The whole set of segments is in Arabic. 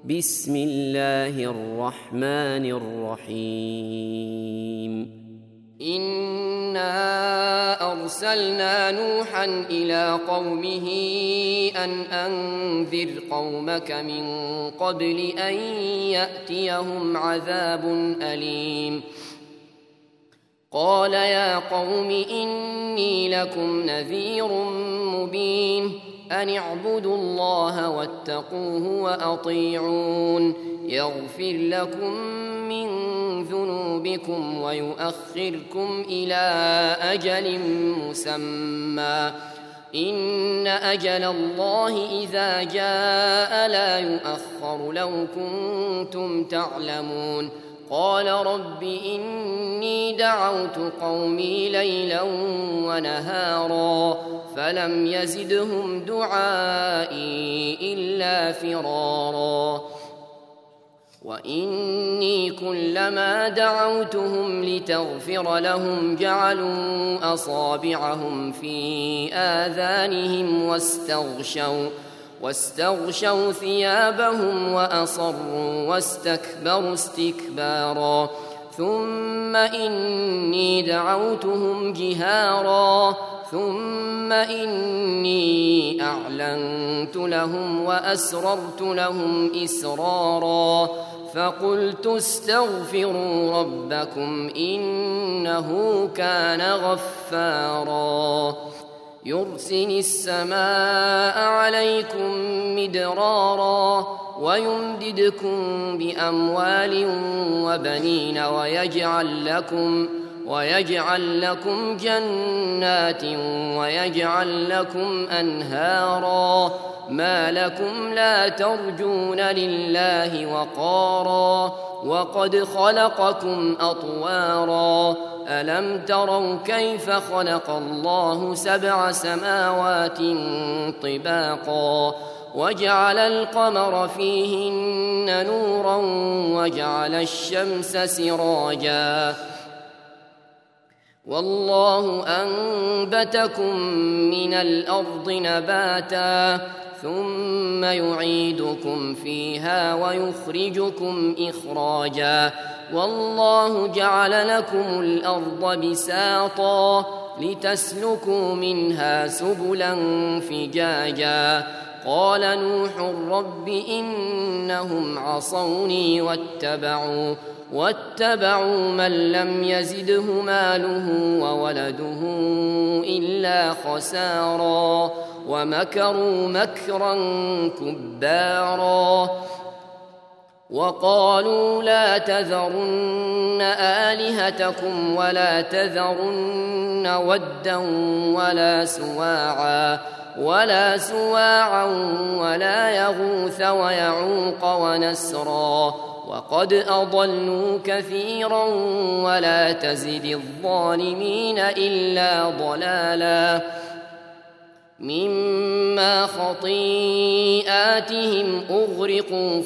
بسم الله الرحمن الرحيم. إنا أرسلنا نوحا إلى قومه أن أنذر قومك من قبل أن يأتيهم عذاب أليم. قال يا قوم إني لكم نذير مبين أن اعبدوا الله واتقوه وأطيعون يغفر لكم من ذنوبكم ويؤخركم إلى أجل مسمى إن أجل الله إذا جاء لا يؤخر لو كنتم تعلمون. قال رب إني دعوت قومي ليلا ونهارا فلم يزدهم دعائي إلا فرارا وإني كلما دعوتهم لتغفر لهم جعلوا أصابعهم في آذانهم واستغشوا ثيابهم وأصروا واستكبروا استكبارا ثم إني دعوتهم جهارا ثم إني أعلنت لهم وأسررت لهم إسرارا فقلت استغفروا ربكم إنه كان غفارا يرسل السماء عليكم مدرارا ويمددكم بأموال وبنين ويجعل لكم جنات ويجعل لكم أنهارا ما لكم لا ترجون لله وقارا وقد خلقكم أطوارا ألم تروا كيف خلق الله 7 سماوات طباقا وجعل القمر فيهن نورا وجعل الشمس سراجا والله أنبتكم من الأرض نباتا ثم يعيدكم فيها ويخرجكم إخراجا والله جعل لكم الأرض بساطا لتسلكوا منها سبلا فجاجا قال نوح رب إنهم عصوني واتبعوا من لم يزده ماله وولده إلا خسارا ومكروا مكرا كبارا وقالوا لا تذرن آلهتكم ولا تذرن ودا ولا سواعا ولا يغوث ويعوق ونسرا وقد أضلوا كثيرا ولا تزد الظالمين إلا ضلالا مما خطيئاتهم أغرقوا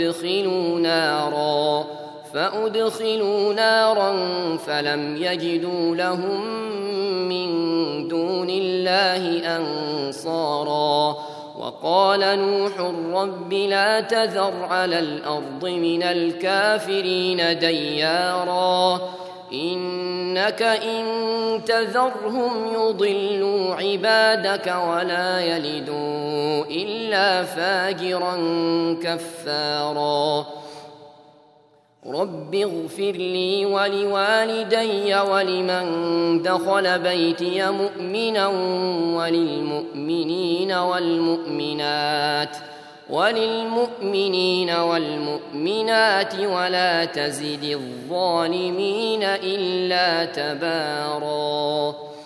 فأدخلوا نارا فلم يجدوا لهم من دون الله أنصارا وقال نوح رب لا تذر على الأرض من الكافرين ديارا إنك إن تذرهم يضلوا عبادك ولا يلدوا إلا فاجرا كفارا رب اغفر لي ولوالدي ولمن دخل بيتي مؤمنا وللمؤمنين والمؤمنات ولا تزد الظالمين إلا تبارا.